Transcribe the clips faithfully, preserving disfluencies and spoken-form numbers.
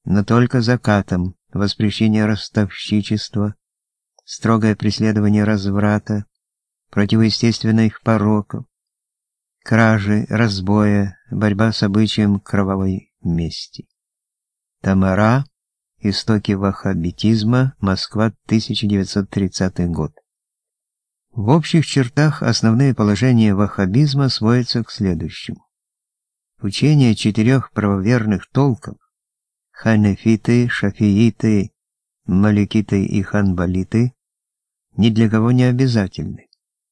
но только закатом, воспрещение ростовщичества, строгое преследование разврата, противоестественных пороков, кражи, разбоя, борьба с обычаем кровавой мести. Тамара. Истоки ваххабитизма. Москва, тысяча девятьсот тридцатый год. В общих чертах основные положения ваххабизма сводятся к следующему. Учение четырех правоверных толков – ханафиты, шафииты, маликиты и ханбалиты – ни для кого не обязательны.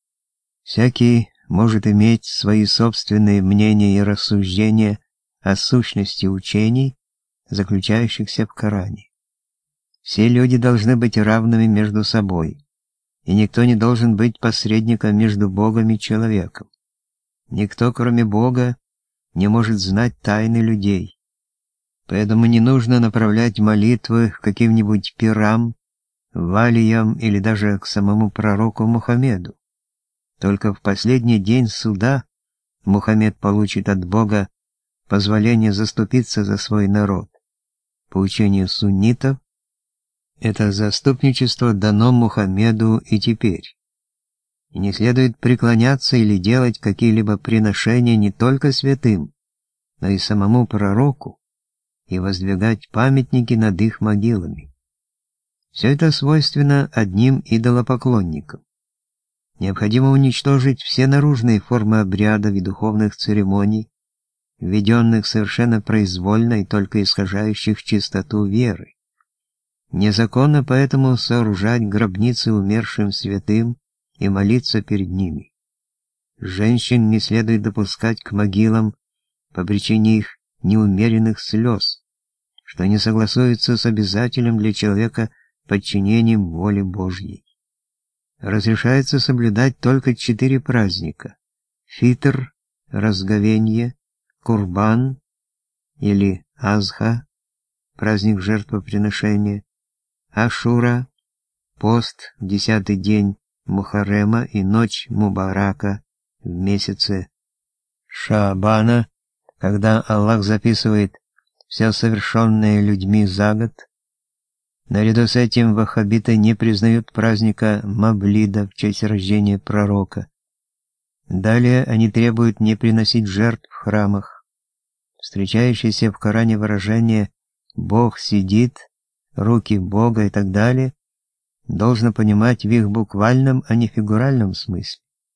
Всякий может иметь свои собственные мнения и рассуждения о сущности учений, заключающихся в Коране. Все люди должны быть равными между собой, и никто не должен быть посредником между Богом и человеком. Никто, кроме Бога, не может знать тайны людей. Поэтому не нужно направлять молитвы к каким-нибудь пирам, валиям или даже к самому пророку Мухаммеду. Только в последний день суда Мухаммед получит от Бога позволение заступиться за свой народ. По учению суннитов, это заступничество дано Мухаммеду и теперь. И не следует преклоняться или делать какие-либо приношения не только святым, но и самому пророку, и воздвигать памятники над их могилами. Все это свойственно одним идолопоклонникам. Необходимо уничтожить все наружные формы обрядов и духовных церемоний, введенных совершенно произвольно и только искажающих чистоту веры. Незаконно поэтому сооружать гробницы умершим святым и молиться перед ними. Женщин не следует допускать к могилам по причине их неумеренных слез, что не согласуется с обязательным для человека подчинением воле Божьей. Разрешается соблюдать только четыре праздника: фитр, разговенье, Курбан или Азха, праздник жертвоприношения, Ашура, пост в десятый день Мухаррема и ночь Мубарака в месяце Шаабана, когда Аллах записывает все совершенное людьми за год. Наряду с этим ваххабиты не признают праздника Мавлида в честь рождения пророка. Далее они требуют не приносить жертв в храмах. Встречающееся в Коране выражение «Бог сидит», «руки Бога» и так далее должно понимать в их буквальном, а не фигуральном смысле.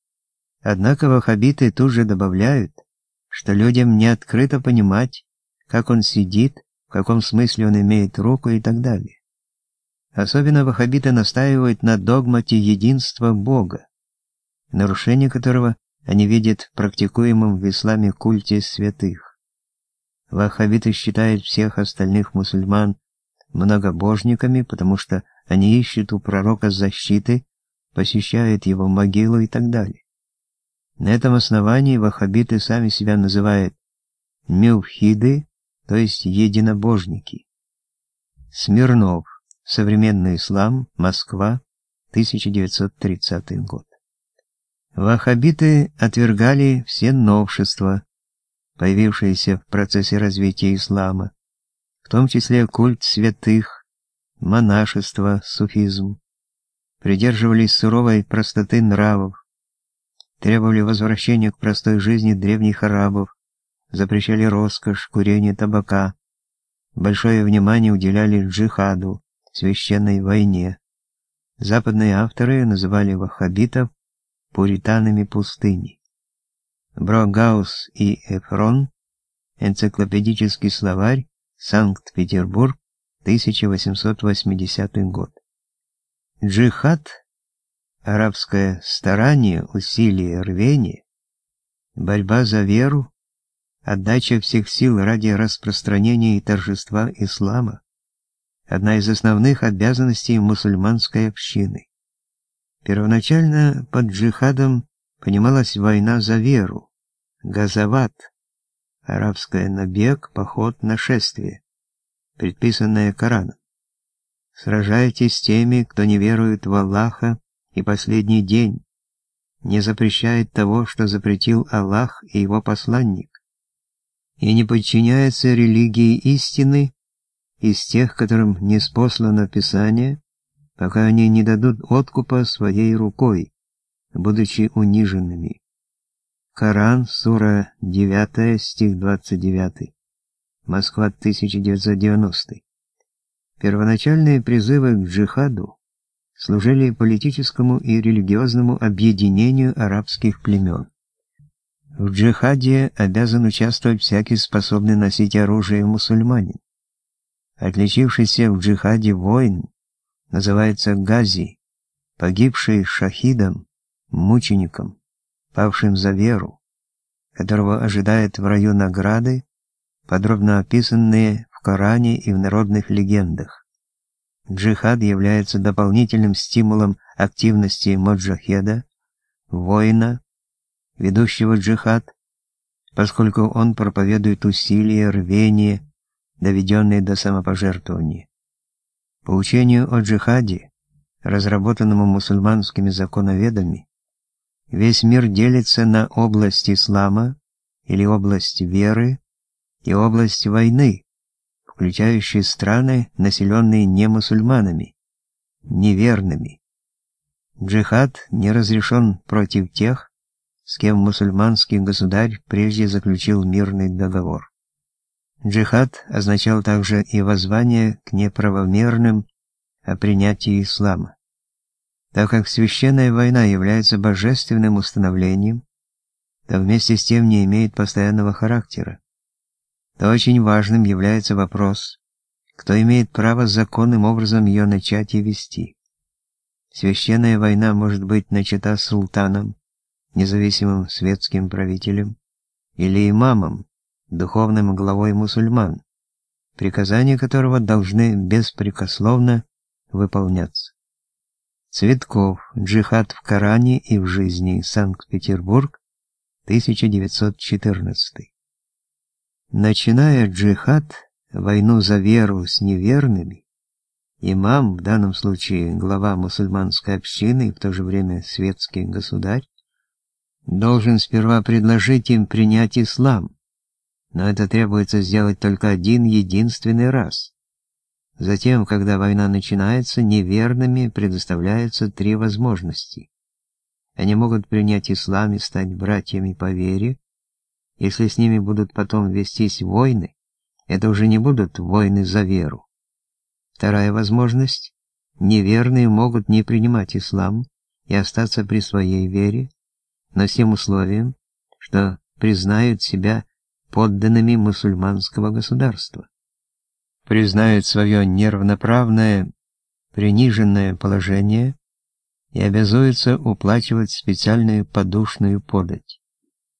Однако ваххабиты тут же добавляют, что людям не открыто понимать, как он сидит, в каком смысле он имеет руку и так далее. Особенно ваххабиты настаивают на догмате единства Бога, нарушение которого они видят в практикуемом в исламе культе святых. Ваххабиты считают всех остальных мусульман многобожниками, потому что они ищут у пророка защиты, посещают его могилу и так далее. На этом основании ваххабиты сами себя называют мювхиды, то есть единобожники. Смирнов. Современный ислам. Москва, тысяча девятьсот тридцатый год. Ваххабиты отвергали все новшества, появившиеся в процессе развития ислама, в том числе культ святых, монашество, суфизм, придерживались суровой простоты нравов, требовали возвращения к простой жизни древних арабов, запрещали роскошь, курение табака, большое внимание уделяли джихаду, священной войне. Западные авторы называли ваххабитов пуританами пустыни. Брогаус и Эфрон. Энциклопедический словарь. Санкт-Петербург, тысяча восемьсот восьмидесятый год. Джихад, арабское старание, усилие, рвение, борьба за веру, отдача всех сил ради распространения и торжества ислама – одна из основных обязанностей мусульманской общины. Первоначально под джихадом понималась война за веру, газават, арабское набег, поход, нашествие, предписанное Кораном. Сражайтесь с теми, кто не верует в Аллаха и последний день, не запрещает того, что запретил Аллах и его посланник, и не подчиняется религии истины, из тех, которым ниспослано Писание, пока они не дадут откупа своей рукой, будучи униженными. Коран, сура девятая, стих двадцать девятый. Москва, тысяча девятьсот девяностый. Первоначальные призывы к джихаду служили политическому и религиозному объединению арабских племен. В джихаде обязан участвовать всякий способный носить оружие мусульманин. Отличившийся в джихаде воин называется гази, погибший шахидом, мучеником, павшим за веру, которого ожидает в раю награды, подробно описанные в Коране и в народных легендах. Джихад является дополнительным стимулом активности моджахеда, воина, ведущего джихад, поскольку он проповедует усилия, рвение, доведенные до самопожертвования. По учению о джихаде, разработанному мусульманскими законоведами, весь мир делится на область ислама или область веры и область войны, включающие страны, населенные не мусульманами, неверными. Джихад не разрешен против тех, с кем мусульманский государь прежде заключил мирный договор. Джихад означал также и воззвание к неправомерным о принятии ислама. Так как священная война является божественным установлением, то вместе с тем не имеет постоянного характера, то очень важным является вопрос, кто имеет право законным образом ее начать и вести. Священная война может быть начата султаном, независимым светским правителем, или имамом, духовным главой мусульман, приказания которого должны беспрекословно выполняться. Цветков. Джихад в Коране и в жизни. Санкт-Петербург, тысяча девятьсот четырнадцатый. Начиная джихад, войну за веру с неверными, имам, в данном случае глава мусульманской общины и в то же время светский государь, должен сперва предложить им принять ислам, но это требуется сделать только один единственный раз. Затем, когда война начинается, неверными предоставляются три возможности. Они могут принять ислам и стать братьями по вере. Если с ними будут потом вестись войны, это уже не будут войны за веру. Вторая возможность – неверные могут не принимать ислам и остаться при своей вере, но с тем условием, что признают себя подданными мусульманского государства, признают свое неравноправное, приниженное положение и обязуются уплачивать специальную подушную подать.